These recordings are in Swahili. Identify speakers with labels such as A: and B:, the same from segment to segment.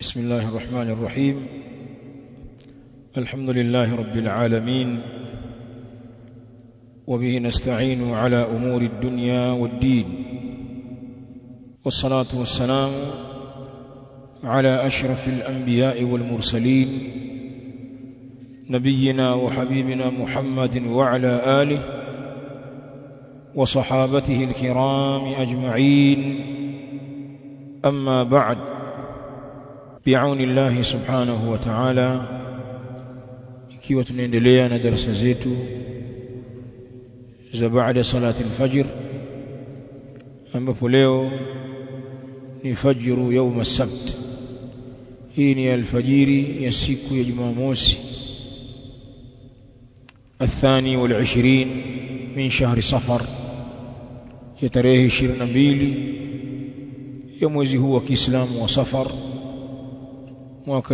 A: بسم الله الرحمن الرحيم. الحمد لله رب العالمين، وبه نستعين على أمور الدنيا والدين، والصلاة والسلام على أشرف الأنبياء والمرسلين نبينا وحبيبنا محمد وعلى آله وصحابته الكرام أجمعين. أما بعد، بعون الله سبحانه وتعالى، ikiwa tunaendelea na darasa zetu za baada salati al-fajr, ambapo leo ni fajru يوم السبت. hii ni alfajiri ya siku ya Jumamosi, الثاني والعشرين من شهر صفر, ya tarehe 22 ya mwezi huu wa Kiislamu wa Safar, mwaka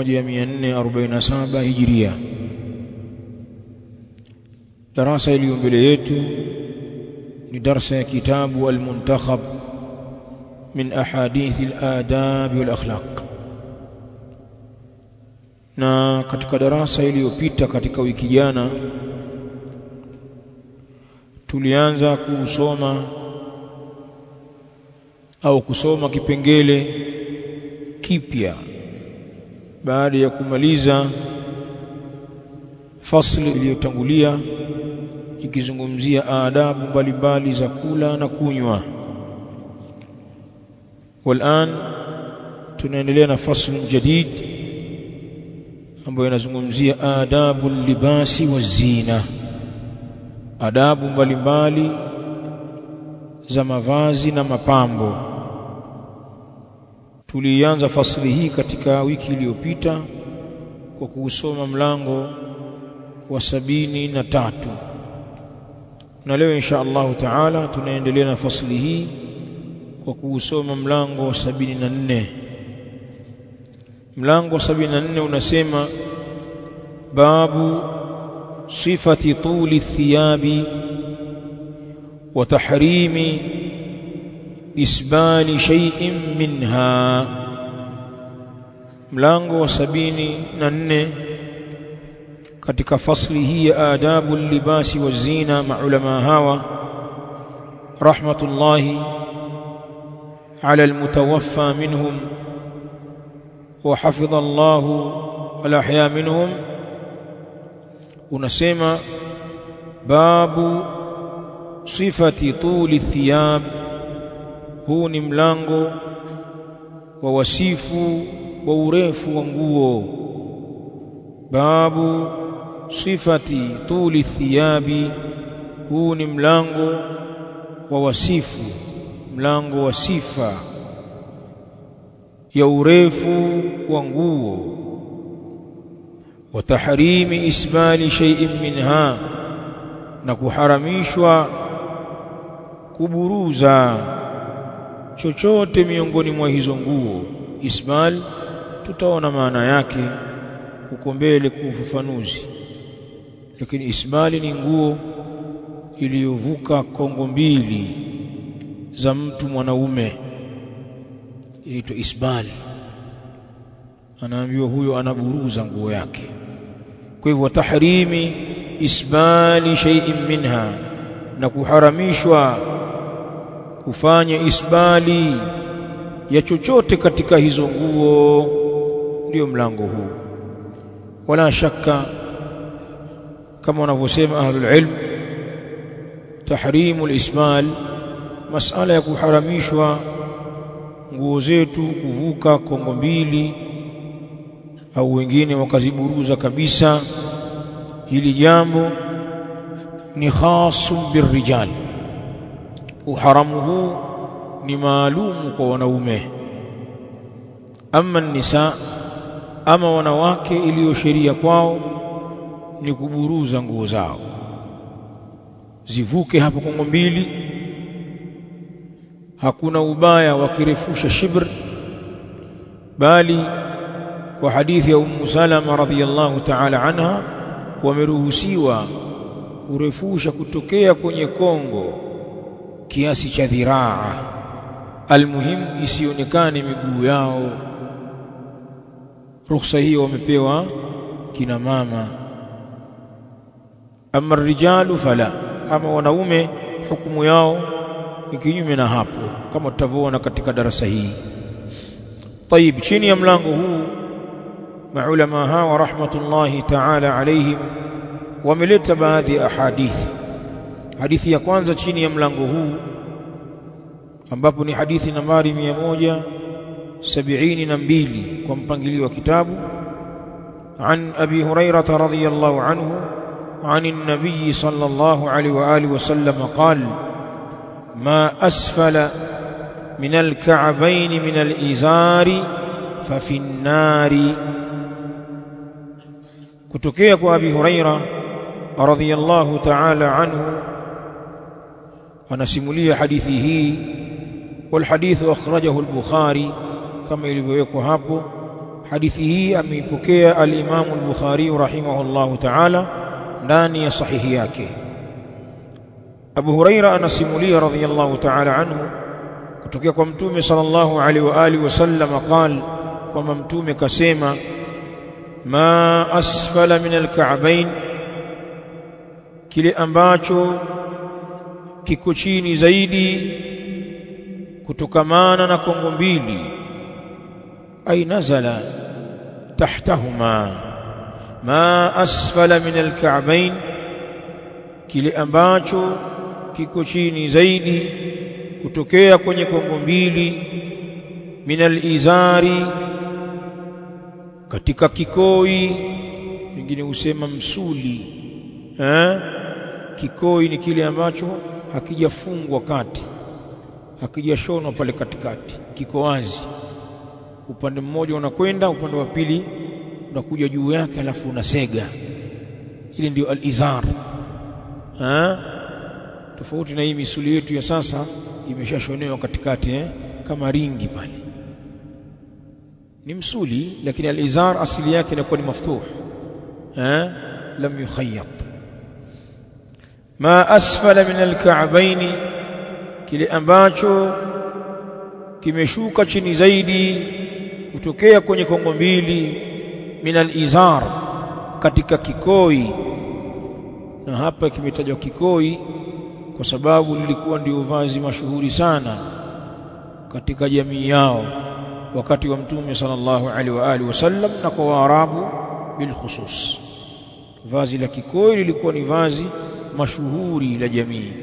A: 1447 Hijria. Darasa iliyo mbele yetu ni darasa ya kitabu Al-Muntakhab min ahadith al-adab wal akhlaq. Na katika darasa iliyopita katika wiki jana tulianza kusoma kipengele kipya baada ya kumaliza fasli iliyotangulia ikizungumzia adabu mbalimbali za kula na kunywa. Walan tunaendelea na fasli jadid ambayo inazungumzia adabu libasi wa zina, adabu mbalimbali za mavazi na mapambo. Tulianza fasli hii katika wiki iliyopita kwa kusoma mlango wa 73, na leo insha Allah taala tunaendelea na fasli hii kwa kusoma mlango wa 74. mlango wa 74 unasema babu sifati tuli thiyabi wa tahrimi isbali shay'in minha. mlango wa 74 katika fasli hii ya adabu libasi wa zina. Maulama hawa rahmatullahi ala almutawaffa minhum wa hafidha Allahu alahya minhum, unasema babu sifati tuli thiyab. huu ni mlango wa wasifu wa urefu wa nguo. babu sifati tuli thiyabi, huu ni mlango wa wasifu, mlango wa sifa ya urefu wa nguo. wa tahrimi isbali shay'in minha, na kuharamishwa kuburuza chochote miongoni mwa hizo nguo. Isbal tutaona maana yake huko mbele kwa ufafanuzi, lakini isbali ni nguo iliyovuka kongo mbili za mtu mwanaume, inaitwa isbali. Anaambiwa huyo anaburuza nguo yake. Kwa hivyo tahrimi isbali shay'in minha, na kuharamishwa kufanya isbali ya chochote katika hizo nguo, ndio mlango huu. Wala shaka kama wanavyosema ahlul ilm, tahrimul isbal, masala ya kuharamishwa nguo zetu kuvuka kongo mbili au wengine wakaziburuza kabisa, hili jambo ni khasun birrijal. uharamu huu ni maalumu kwa wanaume. Ama nisa, ama wanawake, iliyo sheria kwao ni kuburuza nguo zao zivuke hapo kongo mbili. Hakuna ubaya wakirefusha shibr, bali kwa hadithi ya Ummu Salama radhiyallahu ta'ala anha wameruhusiwa kurefusha kutokea kwenye kongo kiasi cha dhiraa, almuhimu isionekane miguu yao ruhusa hiyo wamepewa kina mama. Ama rijalu fala, ama wanaume hukumu yao ni kinyume na hapo, kama tutavyoona katika darasa hii. Tayib, chini ya mlango huu maulama hawa rahmatullahi ta'ala alayhim wameleta baadhi ya hadithi. Hadithi ya kwanza chini ya mlango huu, ambapo ni hadithi nambari 172 kwa mpangilio wa kitabu, an Abi Hurairah radhiyallahu anhu عن النبي صلى الله عليه وآله وسلم قال: ما أسفل من الكعبين من الإزار ففي النار. kutokea kwa Abi Hurairah radhiyallahu ta'ala anhu anasimulia hadithi hii, wal hadithu akhrajahu al-Bukhari, kama ilivyowekwa hapo. Hadithi hii ameipokea al-Imam al-Bukhari rahimahullahu ta'ala ndani ya sahihi yake. Abu Hurairah anasimulia radhiyallahu ta'ala anhu kutokea kwa Mtume sallallahu alaihi wa alihi wasallam qala, kwamba Mtume kasema: ma asfala min al-ka'bayn, kile ambacho kiko chini zaidi kutokamana na kongo mbili, ay nazala tahtahuma. Ma asfala min al-ka'bayn, kile ambacho kiko chini zaidi kutokea kwenye kongo mbili, min al-izari, katika kikoi, wengine husema msuli. Kikoi ni kile ambacho hakijafungwa kati, hakijashonwa pale katikati, kiko wazi, upande mmoja unakwenda, upande wa pili unakuja juu yake, alafu unasega. Ile ndio al-izar. Tofauti na hii misuli yetu ya sasa, imeshashonewa katikati, kama ringi pale. Ni msuli, lakini al-izar asili yake inakuwa ni maftuh, lam yukhayyat. Ma asfala min al-ka'bayn, kile ambacho kimeshuka chini zaidi kutokea kwenye kongo mbili, min al-izar, katika kikoi. Na hapa kimetajwa kikoi kwa sababu lilikuwa ndio vazi mashuhuri sana katika jamii yao wakati wa Mtume sallallahu alaihi wa alihi wasallam, na kwa Waarabu bil khusus. Vazi la kikoi lilikuwa ni vazi mashuhuri la jamii.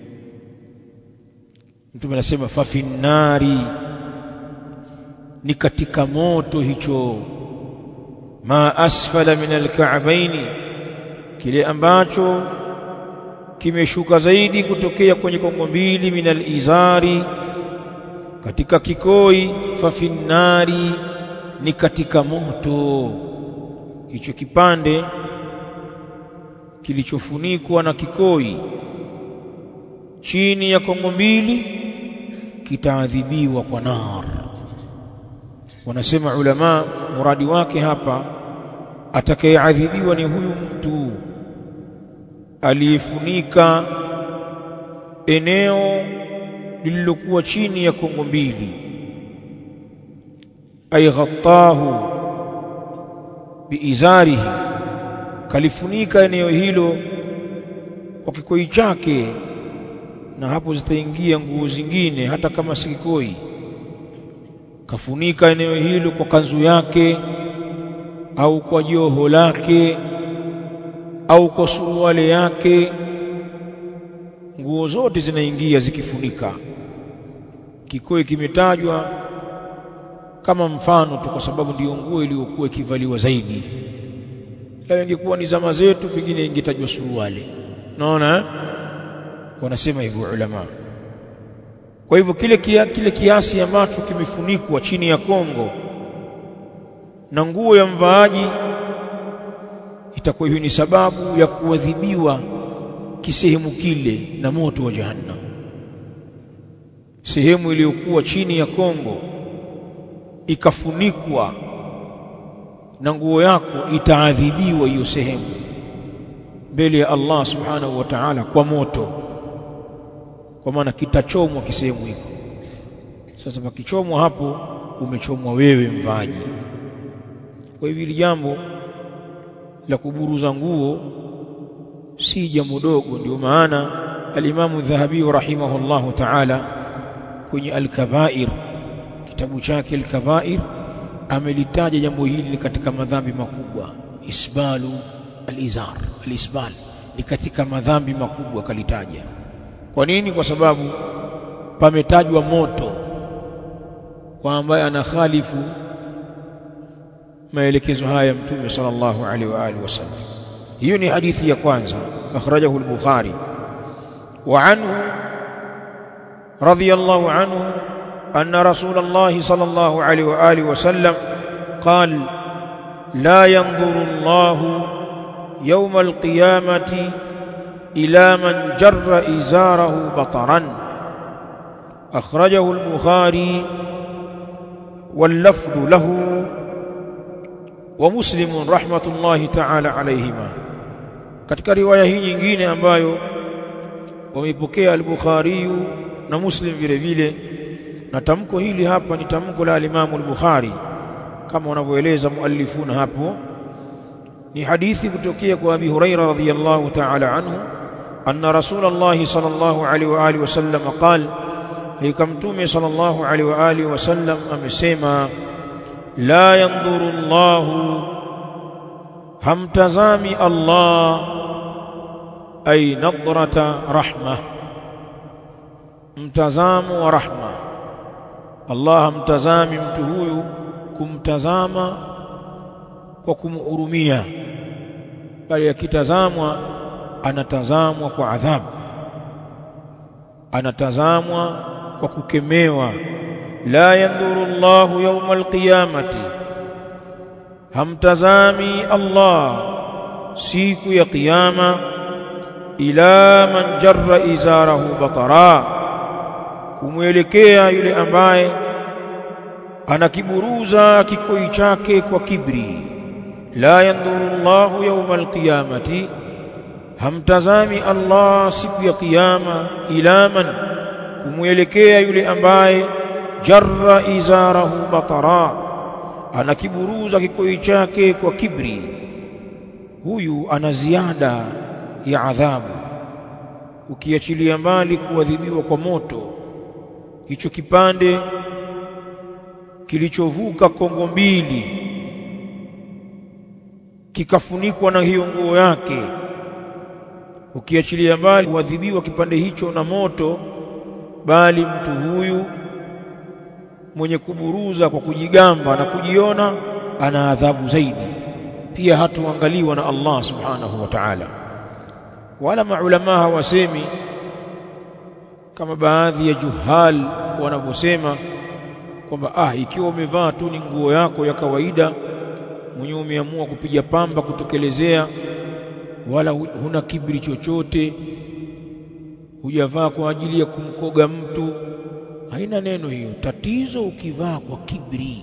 A: Mtume anasema fa finnari, ni katika moto hicho. Ma asfala min al-ka'bayn, kile ambacho kimeshuka zaidi kutokea kwenye kongo mbili, min al-izari, katika kikoi. Fa finnari, ni katika moto. Hicho kipande kilichofunikwa na kikoi chini ya kongo mbili kitaadhibiwa kwa nar. Wanasema ulama, muradi wake hapa, atakayeadhibiwa ni huyu mtu aliyefunika eneo lililokuwa chini ya kongo mbili, ay ghattahu biizarihi, kalifunika eneo hilo kwa kikoi chake, na hapo zitaingia nguo zingine hata kama si kikoi. Kafunika eneo hilo kwa kanzu yake, au kwa joho lake, au kwa suruali yake, nguo zote zinaingia zikifunika. Kikoi kimetajwa kama mfano tu, kwa sababu ndio nguo iliyokuwa ikivaliwa zaidi. La, ingekuwa ni zama zetu, pengine ingetajwa suruali. Unaona, wanasema hivyo ulama. Kwa hivyo kile kiasi ambacho kimefunikwa chini ya kongo na nguo ya mvaaji, itakuwa hiyo ni sababu ya kuadhibiwa kisehemu kile na moto wa jahannam. Sehemu iliyokuwa chini ya kongo ikafunikwa na nguo yako, itaadhibiwa hiyo sehemu mbele ya Allah subhanahu wa ta'ala kwa moto, kwa maana kitachomwa kisehemu hiko. Sasa pakichomwa hapo, umechomwa wewe mvaaji. Kwa hivyo jambo la kuburuza nguo si jambo dogo. Ndio maana al-Imam Dhahabi rahimahullahu ta'ala kwenye al-Kaba'ir, kitabu chake al-Kaba'ir, amelitaja jambo hili katika madhambi makubwa. Isbalu al-izar, al-isbal ni katika madhambi makubwa kalitaja. Kwa nini? Kwa sababu pametajwa moto kwa ambaye anakhalifu maelekezo haya Mtume sallallahu alaihi wa alihi wasallam. Hiyo ni hadithi ya kwanza, akhrajahu al-Bukhari. Wa anhu radiyallahu anhu anna Rasulullah sallallahu alaihi wa alihi wasallam qala la yanzuru Allah yawm al-qiyamati ila man jarra izarahu bataran. akhrajahu al-Bukhari wal lafdhu lahu wa Muslim rahmatullahi ta'ala alayhima. Katika riwaya hii nyingine ambayo wameipokea al-Bukhari na Muslim vile vile, na tamko hili hapa ni tamko la al-Imam al-Bukhari kama wanavyoeleza muallifuna hapo, ni hadithi kutokea kwa Abi Hurairah radhiyallahu ta'ala anhu anna Rasulullah sallallahu alaihi wa alihi wasallam qala, hakika Mtume sallallahu alaihi wa alihi wasallam amesema, la yanzuru Allahu, hamtazami Allah, ay nadrata rahma, mtazamo wa rahma. Allah hamtazami mtu huyu kumtazama kwa kumhurumia, bali akitazamwa anatazamwa kwa adhabu, anatazamwa kwa kukemewa. La yanzuru Allahu yawm al-qiyamati, hamtazami Allah siku ya kiyama, ila man jarra izarahu batara, kumwelekea yule ambaye anakiburuza kikoi chake kwa kibri. La yanzuru Allahu yawm al-qiyamati, hamtazami Allah siku ya kiyama, ila man, kumwelekea yule ambaye jarra izarahu batara, anakiburuza kikoi chake kwa kibri. Huyu ana ziada ya adhabu, ukiachilia mbali kuadhibiwa kwa moto. Hicho kipande kilichovuka kongo mbili kikafunikwa na hiyo nguo yake, ukiachilia mbali kuadhibiwa kipande hicho na moto, bali mtu huyu mwenye kuburuza kwa kujigamba na kujiona ana adhabu zaidi, pia hatuangaliwa na Allah subhanahu wa ta'ala. Wala maulama hawasemi kama baadhi ya juhal wanavyosema kwamba ikiwa umevaa tu ni nguo yako ya kawaida, mwenyewe umeamua kupiga pamba kutokelezea, wala huna kibri chochote, hujavaa kwa ajili ya kumkoga mtu, haina neno hiyo. Tatizo ukivaa kwa kibri,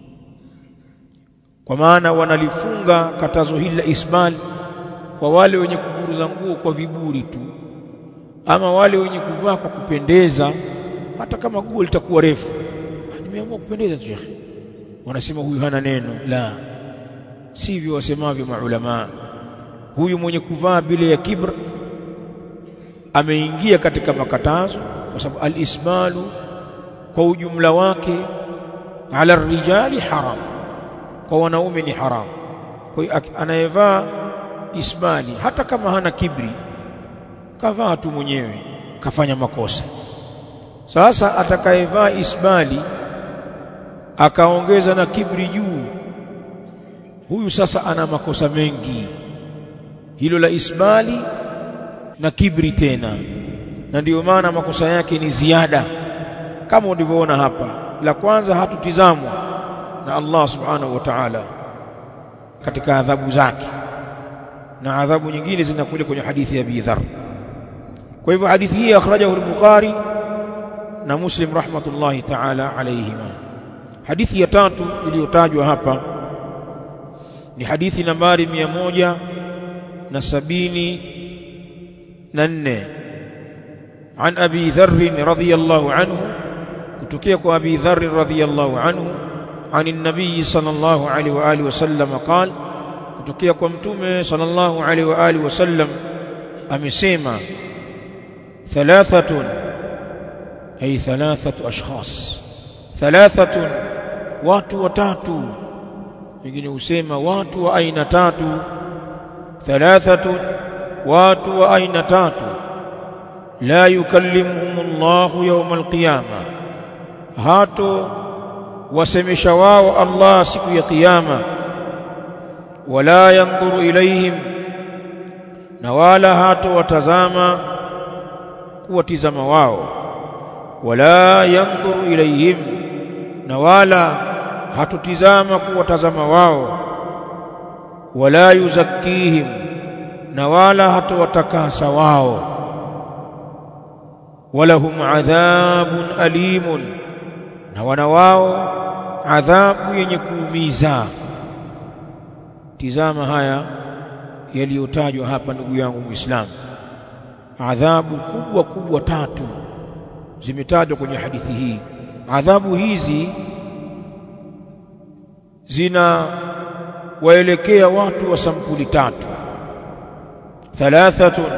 A: kwa maana wanalifunga katazo hili la isbal kwa wale wenye kuburuza nguo kwa viburi tu, ama wale wenye kuvaa kwa kupendeza, hata kama nguo litakuwa refu, nimeamua kupendeza tu shekhi, wanasema huyu hana neno. La, sivyo wasemavyo maulama. Huyu mwenye kuvaa bila ya kibr ameingia katika makatazo, kwa sababu al-isbalu kwa ujumla wake ala rijali haram, kwa wanaume ni haram. Kwa hiyo anayevaa isbali hata kama hana kibri, kavaa tu mwenyewe, kafanya makosa. Sasa atakayevaa isbali akaongeza na kibri juu, huyu sasa ana makosa mengi, hilo la isbali na kibri tena, na ndiyo maana makosa yake ni ziada kama ulivyoona hapa. La kwanza, hatutizamwa na Allah subhanahu wa ta'ala katika adhabu zake, na adhabu nyingine zinakuja kwenye hadithi ya Abi Dharr. Kwa hivyo hadithi hii akhrajahu al-Bukhari na Muslim rahmatullahi ta'ala alayhima. Hadithi ya tatu iliyotajwa hapa ni hadithi nambari 174 عن أبي ذر رضي الله عنه, kutokea kwa Abi Dharr radhiyallahu anhu, عن النبي صلى الله عليه وآله وسلم قال kutokea kwa mtume sallallahu alaihi wa alihi wasallam amesema thalathatun ay thalathatu ashkhas thalathatun watu watatu wengine husema watu wa aina tatu thalathatun watu wa aina tatu la yukallimuhumullahu yawm alqiyama hato wasemesha wao Allah siku ya kiyama wala yanzuru ilayhim na wala hato watazama kuwatizama wao wala yanzuru ilayhim na wala hatutizama kuwatazama wao wala yuzakkihim na wala hatowatakasa wao walahum adhabun alimun na wana wao adhabu yenye kuumiza. Tizama haya yaliyotajwa hapa ndugu yangu Muislamu, adhabu kubwa kubwa tatu zimetajwa kwenye hadithi hii. Adhabu hizi zina waelekea watu wa sampuli tatu. Thalathatun,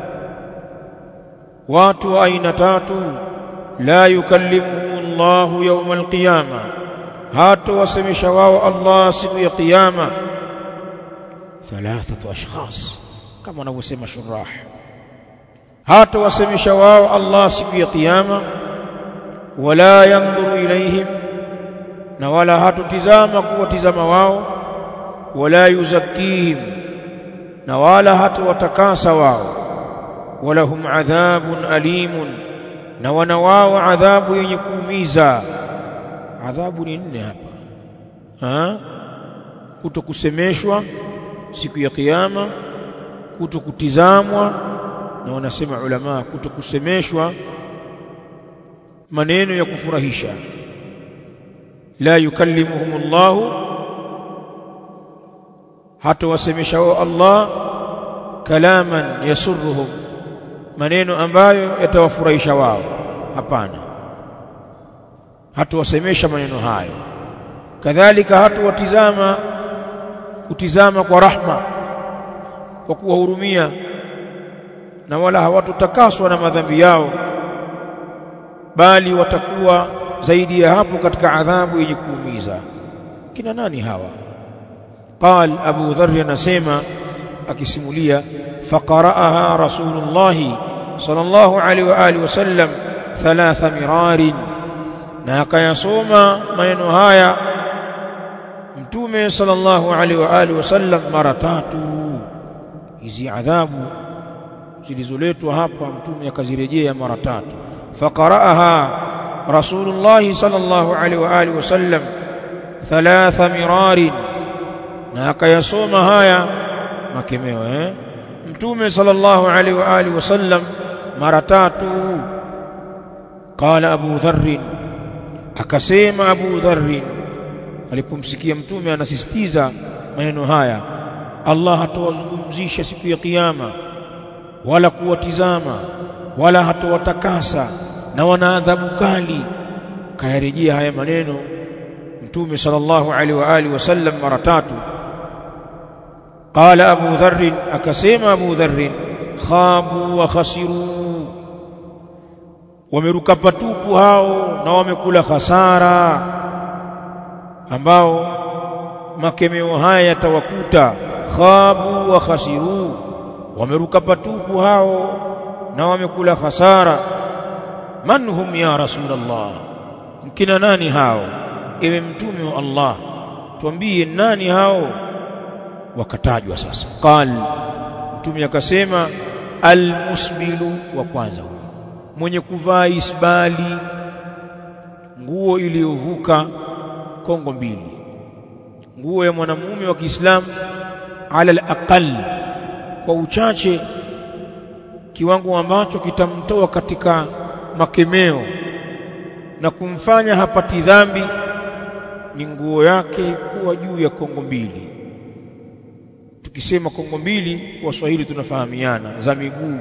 A: watu wa aina tatu, la yukallimuhum Allahu yawm alqiyama, hata wasemesha wao Allah siku ya kiyama. Thalathatu ashkhas, kama wanavyosema shurah, hata wasemesha wao Allah siku ya kiyama. Wala yanzuru ilayhim, na wala hatutizama kuwatizama wao. Wala yuzakkihim, na wala hatuwatakasa wao. Walahum adhabun alimun, na wana wao adhabu yenye kuumiza. Adhabu ni nne hapa, kutokusemeshwa siku ya kiyama, kutokutizamwa, na wanasema ulama kutokusemeshwa maneno ya kufurahisha. La yukallimuhumullahu, hata wasemesha wao Allah kalaman yasurruhum, maneno ambayo yatawafurahisha wao. Hapana, hata wasemesha maneno hayo. Kadhalika hata watizama kutizama kwa rahma, kwa kuwahurumia, na wala hawatotakaswa na madhambi yao, bali watakuwa zaidi ya hapo katika adhabu yenye kuumiza. Kina nani hawa? Qal Abu Dharr anasema akisimulia, faqara'aha Rasulullah sallallahu alaihi wa alihi wasallam thalatha mirarin, na akayasoma maneno haya Mtume sallallahu alaihi wa alihi wasallam mara tatu. Hizi adhabu zilizoletwa hapa Mtume akazirejea mara tatu. Faqara'aha Rasulullah sallallahu alaihi wa alihi wasallam thalatha mirarin, na akayasoma haya makemeo Mtume sallallahu alaihi wa alihi wasallam mara tatu. Qala Abu Dharr, akasema Abu Dharr alipomsikia Mtume anasisitiza maneno haya, Allah hatawazungumzisha siku ya kiyama, wala kuwatizama, wala hatawatakasa, na wana adhabu kali. Kayarejea haya maneno Mtume sallallahu alaihi wa alihi wasallam mara tatu. Qala Abu Dharr, akasema Abu Dharr, khabu wa khasiru, wameruka patupu hao na wamekula khasara, ambao makemeo haya yatawakuta. Khabu wa khasiru, wameruka patupu hao na wamekula khasara. Man hum ya Rasulullah, kina nani hao ewe Mtume wa Allah, tuambie nani hao? Wakatajwa sasa. Qal, Mtume akasema, almusbilu, wa kwanza huyo mwenye kuvaa isbali, nguo iliyovuka kongo mbili, nguo ya mwanamume wa Kiislamu, ala al-aqal, kwa uchache, kiwango ambacho kitamtoa katika makemeo na kumfanya hapati dhambi, ni nguo yake kuwa juu ya kongo mbili. Tukisema kongo mbili, Waswahili tunafahamiana, za miguu,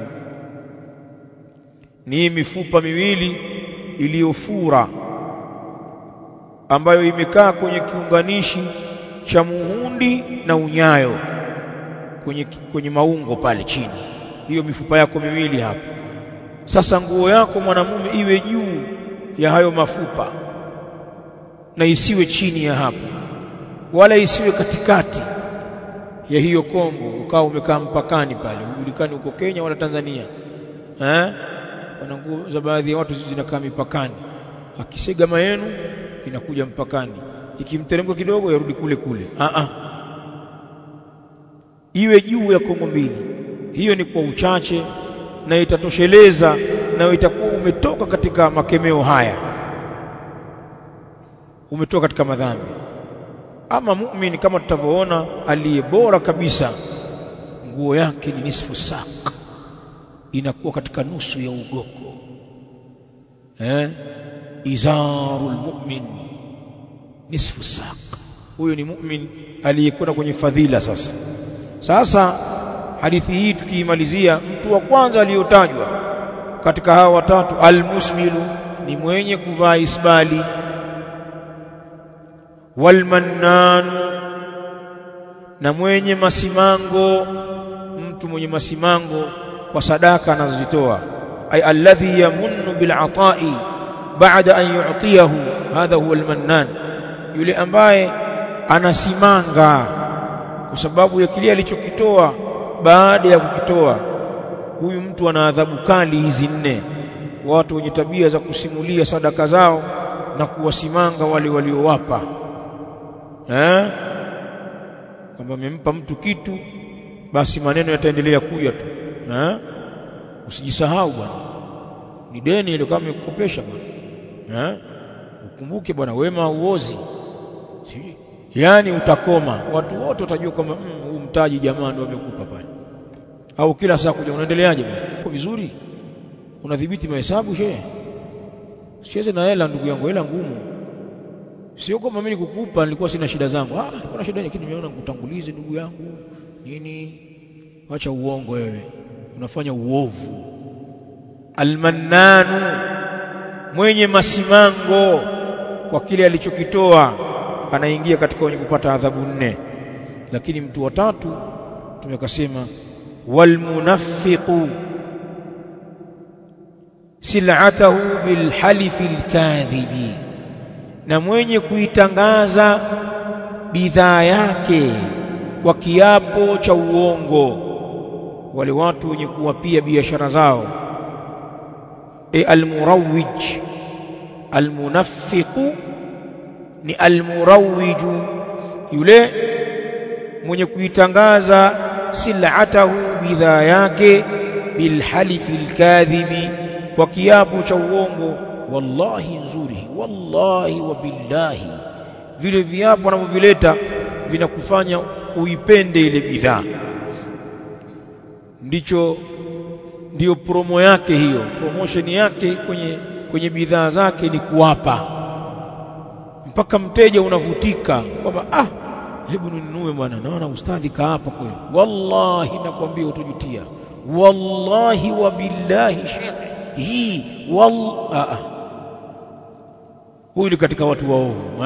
A: ni mifupa miwili iliyofura ambayo imekaa kwenye kiunganishi cha muhundi na unyayo kwenye maungo pale chini, hiyo mifupa yako miwili hapo. Sasa nguo yako mwanamume iwe juu ya hayo mafupa na isiwe chini ya hapo, wala isiwe katikati ya hiyo kongo ukawa umekaa mpakani pale, hujulikani uko Kenya wala Tanzania. Wana nguo za baadhi ya watu zinakaa mipakani, akisega mayenu inakuja mpakani, ikimteremka kidogo yarudi kule kule. Iwe juu ya kongo mbili. Hiyo ni kwa uchache na itatosheleza, na itakuwa umetoka katika makemeo haya, umetoka katika madhambi. Ama muumini kama tutavyoona, aliye bora kabisa nguo yake ni nisfu sak, inakuwa katika nusu ya ugoko. Izarul mu'min nisfu sak, huyo ni mu'min aliyekwenda kwenye fadhila. Sasa hadithi hii tukiimalizia, mtu wa kwanza aliyotajwa katika hawa watatu, almusmilu, ni mwenye kuvaa isbali, walmannanu, na mwenye masimango, mtu mwenye masimango kwa sadaka anazozitoa, ay alladhi yamunnu bil ata'i ba'da an yu'tiyahu, hadha huwa almannan, yule ambaye anasimanga kwa sababu ya kile alichokitoa baada ya kukitoa. Huyu mtu ana adhabu kali hizi 4. Watu wenye tabia za kusimulia sadaka zao na kuwasimanga wale waliowapa, kwamba amempa mtu kitu, basi maneno yataendelea kuja tu. Usijisahau bwana, ni deni ile kama umekopesha bwana. Ukumbuke bwana, wema uozi. Yaani utakoma, watu wote watajua kwamba huu mtaji jamaa ndio amekupa pale. Au kila saa kuja, unaendeleaje bwana? Uko vizuri? Unadhibiti mahesabu shehe? Sicheze na hela ndugu yangu, hela ngumu. Sio kama mimi nikukupa nilikuwa sina shida zangu. Nilikuwa na shida, lakini nimeona nikutangulize ndugu yangu. Nini? Acha uongo wewe. Unafanya uovu. Almannanu, mwenye masimango kwa kile alichokitoa, anaingia katika wenye kupata adhabu 4. Lakini mtu wa tatu tumekasema, walmunafiqu sil'atahu bilhalifi alkadhibi, na mwenye kuitangaza bidhaa yake kwa kiapo cha uongo. Wale watu wenye kuwapia biashara zao, almurawij. Almunafiqu ni almurawiju, yule mwenye kuitangaza sil'atahu, bidhaa yake, bilhalifi alkadhibi, kwa kiapo cha uongo. Wallahi nzuri, wallahi wa billahi, vile viapo wanavyovileta vinakufanya uipende ile bidhaa. Ndio promo yake hiyo, promotion yake kwenye bidhaa zake ni kuwapa, mpaka mteja unavutika kwamba hebu ninunue bwana, naona ustadhi kaapa kweli. Wallahi nakwambia utajutia, wallahi wa billahi hii huyu ni katika watu waovu.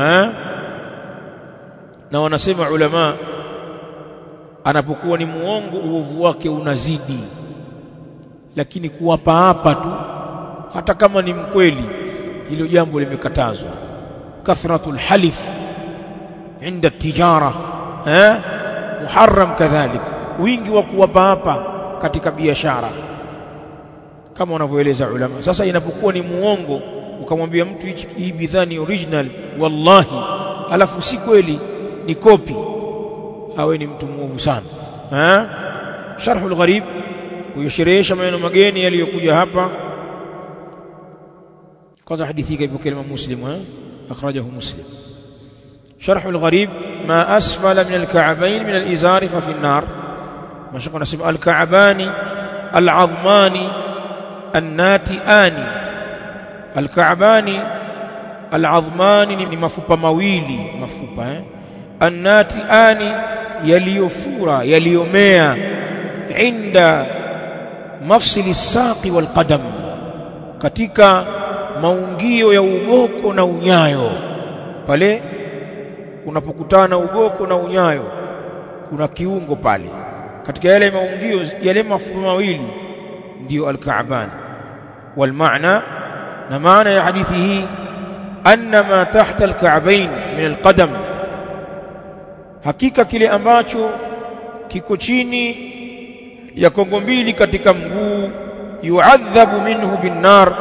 A: Na wanasema ulama, anapokuwa ni muongo uovu wake unazidi, lakini kuwapa hapa tu, hata kama ni mkweli, hilo jambo limekatazwa. Kathratul halif inda tijara muharram kadhalik, wingi wa kuwapa hapa katika biashara kama wanavyoeleza ulama. Sasa inapokuwa ni muongo, ukamwambia mtu hii bidhaa ni original wallahi, alafu si kweli, ni kopi, awe ni mtu muovu sana. Sharhul Gharib, kuyasherehesha maneno mageni yaliyokuja hapa. Kwanza hadithi hii ipokea Imam Muslim, akhrajahu Muslim. Sharhul Gharib, ma asfala min al-ka'bayn min al-izari fa fi an-nar. Mashaka nasema al-ka'bani al-'azmani an-nati'ani. Al-ka'bani al-'azmani ni mafupa mawili, mafupa an-nati'ani yaliyofura, yaliyomea, inda mafsili saqi wal qadam, katika maungio ya ugoko na unyayo, pale unapokutana ugoko na unyayo kuna kiungo pale katika yale maungio yale mafumo mawili ndio al-ka'ban. wal maana na maana ya hadithi hii anna ma tahta al-ka'bayn min al-qadam, hakika kile ambacho kiko chini ya kongo mbili katika mguu, yu'adhabu minhu bin-nar,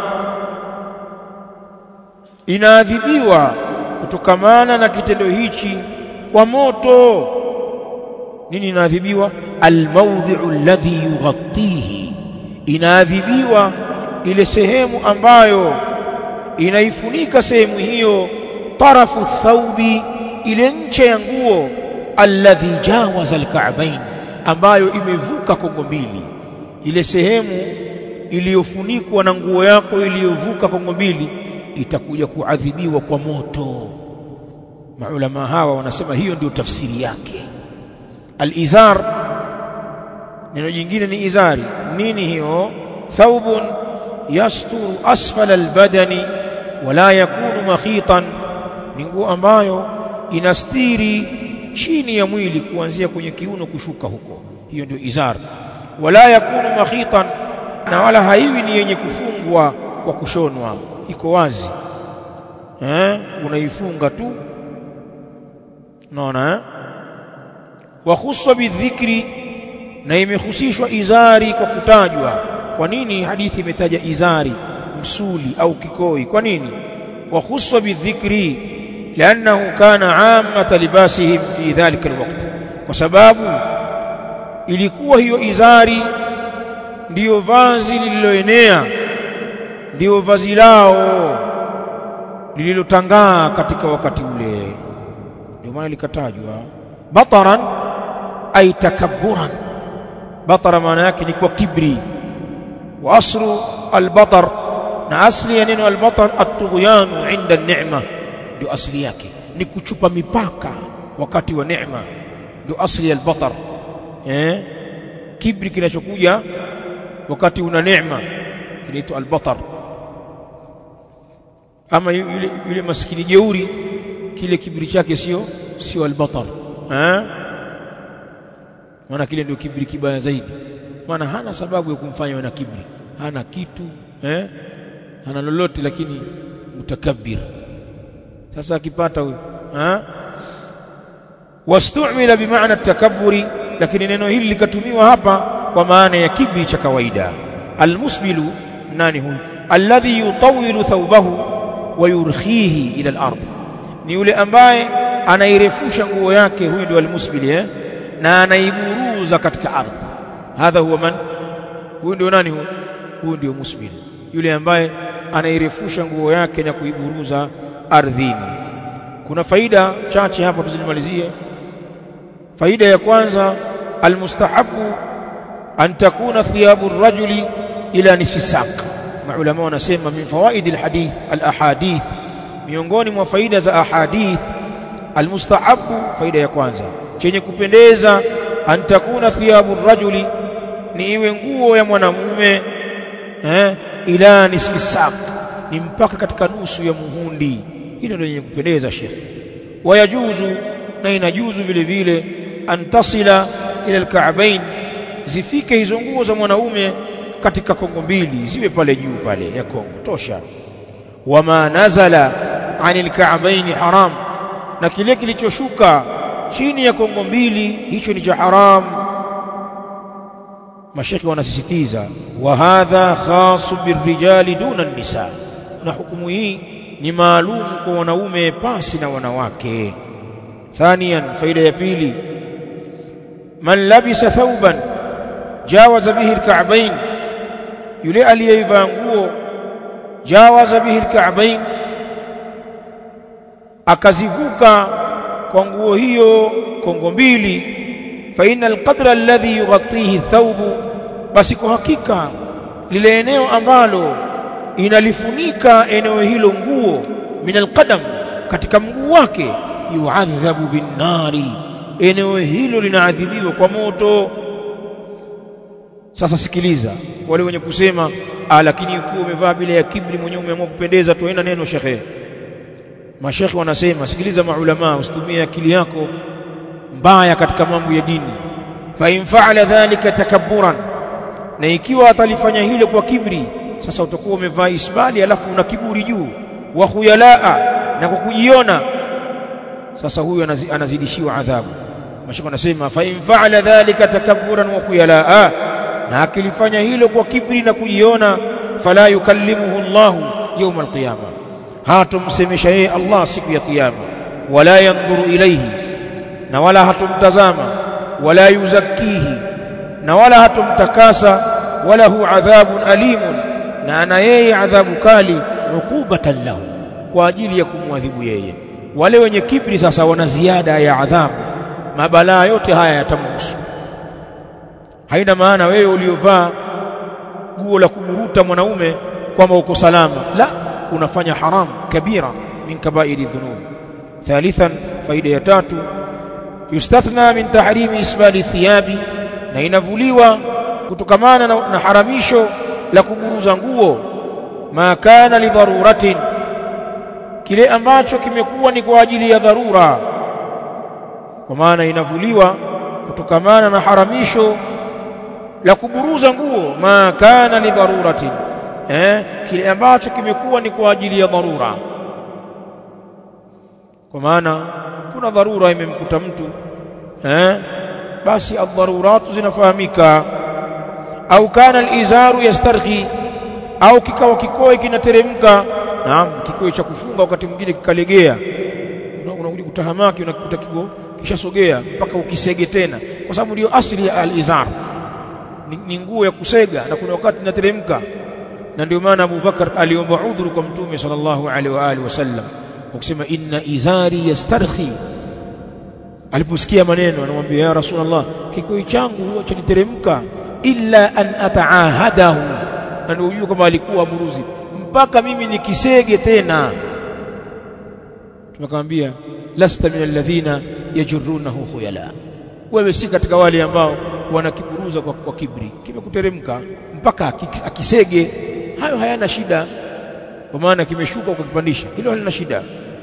A: inaadhibiwa kutokamana na kitendo hichi kwa moto. Nini inaadhibiwa? Al-mawdhi'u alladhi yughattihi, inaadhibiwa ile sehemu ambayo inaifunika sehemu hiyo, tarafu thawbi, ile ncha ya nguo, alladhi jawaza al-ka'bayn, ambayo imevuka kongo mbili. Ile sehemu iliyofunikwa na nguo yako iliyovuka kongo mbili itakuja kuadhibiwa kwa moto. Maulama hawa wanasema hiyo ndio tafsiri yake. Al-izar, neno jingine ni izari. Nini hiyo? Thawbun yasturu asfala al-badani wala yakunu makhitan, ni nguo ambayo inastiri chini ya mwili kuanzia kwenye kiuno kushuka huko, hiyo ndio izar. Wala yakunu makhitan, na wala haiwi ni yenye kufungwa kwa kushonwa, iko wazi, unaifunga tu, unaona. Wa khussa bidhikri, na imehusishwa izari kwa kutajwa. Kwa nini hadithi imetaja izari, msuli au kikoi? Kwa nini? Wa khussa bidhikri li'annahu kana 'ammata libasihim fi dhalika alwaqt, kwa sababu ilikuwa hiyo izari ndiyo vazi lililoenea, ndiyo vazi lao lililotangaa katika wakati ule, ndio maana likatajwa. Bataran ay takabburan, batara maana yake ni kwa kibri. Wa aslu albatar, na asli ya neno albatar at-tughyan 'inda an-ni'ma, ndio asli yake ni kuchupa mipaka wakati wa neema, ndio asli albatar. Kibri kinachokuja wakati una neema kinaitwa albatar. Ama yule maskini jeuri, kile kibri chake sio albatar, maana kile ndio kibri kibaya zaidi, maana hana sababu ya kumfanya na kibri, hana kitu, hana lolote, lakini mutakabbir. Sasa akipata huyo wastu'mila bimaana at-takabburi, lakini neno hili likatumiwa hapa kwa maana ya kibri cha kawaida. Almusbilu, nani huyu? Alladhi yutawilu thawbahu wa yurkhihi ila al-ardh, ni yule ambaye anairefusha nguo yake, huyu ndio almusbil, na anaiburuza katika ardhi. Hadha huwa man, huyu ndio nani huyu? Huyu ndio musbil, yule ambaye anairefusha nguo yake na kuiburuza ardhini. Kuna faida chache hapa tuzimalizie. Faida ya kwanza, almustahabu an takuna thiyabu ar-rajuli ila nisfi saq. Maulama wanasema min fawaid alhadith alahadith, miongoni mwa faida za ahadith, almustahabu, faida ya kwanza, chenye kupendeza, an takuna thiyabu ar-rajuli, ni iwe nguo ya mwanamume ila nisfi saq, ni mpaka katika nusu ya muhundi. Hilo ndio lenye kupendeza Sheikh. Wayajuzu, na inajuzu vile vile, antasila ila al-ka'bayn, zifike hizo nguo za mwanaume katika kongo mbili, ziwe pale juu pale ya kongo tosha. Wama nazala anil ka'bayn haram, na kile kilichoshuka chini ya kongo mbili hicho ni cha haram. Mashekhi wanasisitiza, wa hadha khasu birrijali duna an-nisa, na hukumu hii ni maalum kwa wanaume pasi na wanawake. Thaniyan, faida ya pili, man labisa thawban jawaza bihi al-ka'bayn, yule aliyevaa nguo jawaza bihi al-ka'bayn, akazivuka kwa nguo hiyo kongo mbili, fa innal qadra alladhi yughattihi thawbu, basi kwa hakika lile eneo ambalo inalifunika eneo hilo nguo, min alqadam, katika mguu wake, yu'adhabu bin-nari, eneo hilo linaadhibiwa kwa moto. Sasa sikiliza, wale wenye kusema lakini ukiwa umevaa bila ya kibri mwenyewe umeamua kupendeza, tuenda neno shekhe, mashekhi wanasema, sikiliza maulama, usitumie akili yako mbaya katika mambo ya dini. Fa in fa'ala dhalika takabburan, na ikiwa atalifanya hilo kwa kibri, sasa utakuwa umevaa isbali alafu una kiburi juu, wa khuyalaa, na kwa kujiona, sasa huyo anazidishiwa adhabu. Mashaka wanasema fa in fa'ala dhalika takabburan wa khuyalaa, na akilifanya hilo kwa kibri na kujiona, fala yukallimuhu Allah yawm al-qiyamah, hatumsemesha yeye Allah siku ya kiyama, wala yanzuru ilayhi, na wala hatumtazama, wala yuzakkihi, na wala hatumtakasa, wala hu adhabun alimun, na ana yeye adhabu kali, uqubatan lahu, kwa ajili ya kumwadhibu yeye. Wale wenye kibri sasa wana ziada ya adhabu, mabalaa yote haya yatamhusu. Haina maana wewe uliovaa guo la kuburuta mwanaume kwamba uko salama, la, unafanya haram kabira min kabairi dhunub. Thalithan, faida ya tatu, yustathna min tahrimi isbali thiyabi, na inavuliwa kutokamana na haramisho la kuburuza nguo, ma kana li daruratin, kile ambacho kimekuwa ni kwa ajili ya dharura. Kwa maana inavuliwa kutokamana na haramisho la kuburuza nguo, ma kana li daruratin, kile ambacho kimekuwa ni kwa ajili ya dharura. Kwa maana kuna dharura imemkuta mtu, basi ad-daruratu zinafahamika. Au kana al-izaru yastarghi, au kikawa kikoi kinateremka. Naam, kikoi cha kufunga wakati mwingine kikalegea, unakuja kutahamaki, unakuta kiko kishasogea mpaka ukisege tena, kwa sababu ndio asili ya al-izar, ni nguo ya kusega, na kuna wakati inateremka. Na ndio maana Abu Bakar aliomba udhuru kwa Mtume sallallahu alaihi wa alihi wasallam, akisema inna izari yastarghi. Aliposikia maneno anamwambia, ya Rasulullah, kikoi changu huwa chaniteremka, illa an ataahadahu, na ndio ujue kama alikuwa buruzi, mpaka mimi nikisege tena. Tumekamwambia lasta min alladhina yajurrunahu khuyala, wewe si katika wale ambao wanakiburuza kwa kibri, kimekuteremka mpaka akisege, hayo hayana shida, kwa maana kimeshuka ukakipandisha, hilo halina shida.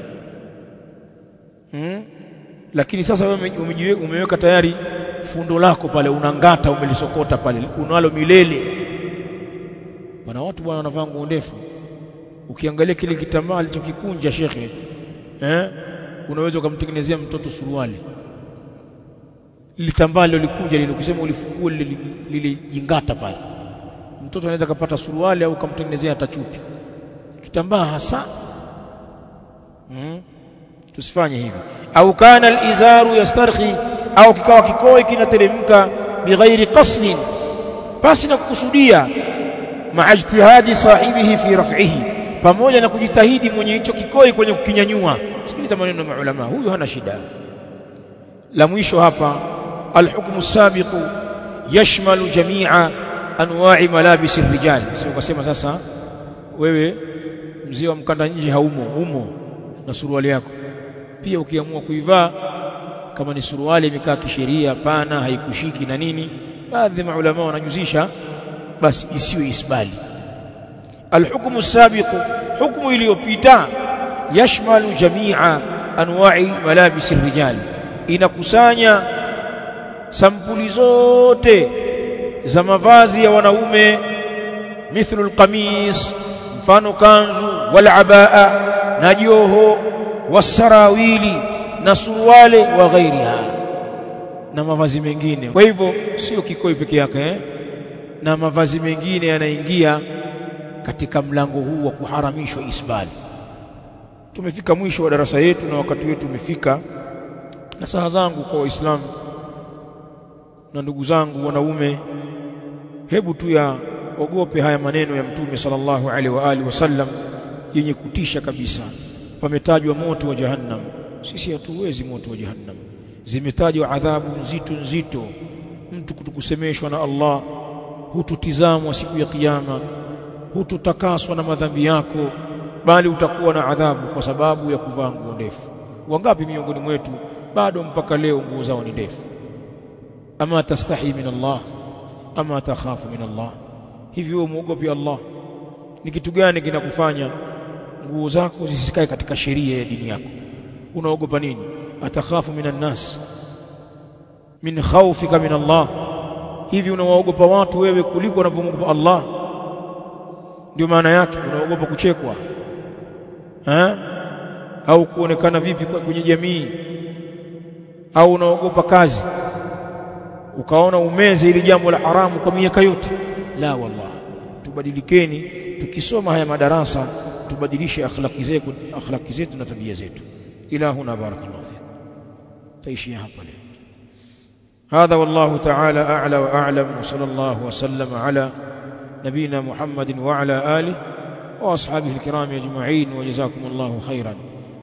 A: Lakini sasa wewe umeweka tayari fundo lako pale, unangata, umelisokota pale, unalo milele. Bwana, watu bwana wanavaa nguo ndefu, ukiangalia kile kitambaa alichokikunja shekhe, unaweza ukamtengenezea mtoto suruali. Litambaa lilokunja lile, ukisema ulifungua lilijingata pale, mtoto anaweza kupata suruali au kumtengenezea hata chupi. Kitambaa hasa. Tusifanye hivi. Au kana al-izaru yastarghi, au kikawa kikoi kinateremka, bighairi qasdin, basi na kukusudia, ma'a ijtihadi sahibihi fi raf'ihi, pamoja na kujitahidi mwenye hicho kikoi kwenye kukinyanyua. Sikiliza maneno ya maulama, huyu hana shida. La mwisho hapa, al-hukmu as-sabiqu yashmalu jami'a anwa'i malabis ar-rijal. Sio ukasema sasa wewe mzee wa mkanda nje haumo na suruali yako pia, ukiamua kuivaa kama ni suruali imekaa kisheria, pana haikushiki na nini, baadhi ya maulama wanajuzisha, basi isiwe isbali. Al-hukmu as-sabiqu, hukmu iliyopita, yashmalu jami'a anwa'i malabis ar-rijal, inakusanya sampuli zote za mavazi ya wanaume, mithlu al-qamis, mfano kanzu, wal abaa, na joho, wasarawili, na suruali, wa ghairiha, na mavazi mengine. Kwa hivyo sio kikoi peke yake, na mavazi mengine yanaingia katika mlango huu wa kuharamishwa isbali. Tumefika mwisho wa darasa yetu na wakati wetu umefika. Nasaha zangu kwa Waislamu na ndugu zangu wanaume, hebu tu ogope haya maneno ya Mtume sallallahu alaihi wa alihi wasallam yenye kutisha kabisa. Pametajwa moto wa jahannam, sisi hatuwezi moto wa jahannam. Zimetajwa adhabu nzito, mtu kutukusemeshwa na Allah, hututizamwa siku ya kiyama, hututakaswa na madhambi yako, bali utakuwa na adhabu kwa sababu ya kuvaa nguo ndefu. Wangapi miongoni mwetu bado mpaka leo nguo zao ni ndefu? Ama tastahi min Allah, ama takhafu min Allah. Hivi wewe muogopi Allah? Ni kitu gani kinakufanya nguo zako zisikae katika sheria ya dini yako. Unaogopa nini? Atakhafu minan nas min khawfika min Allah. Hivi unawaogopa watu wewe kuliko unavyoogopa Allah? Ndio maana yake. Unaogopa kuchekwa au kuonekana vipi kwenye jamii, au unaogopa kazi ukaona umeze ili jambo la haramu kwa miaka yote? La wallah, tubadilikeni. Tukisoma haya madarasa tubadilishe akhlaki zetu na tabia zetu. Ilahuna barakallahu fikum. Taishia hapa leo. هذا والله تعالى أعلى وأعلم، وصلى الله وسلم على نبينا محمد وعلى آله وأصحابه الكرام أجمعين، وجزاكم الله خيرا.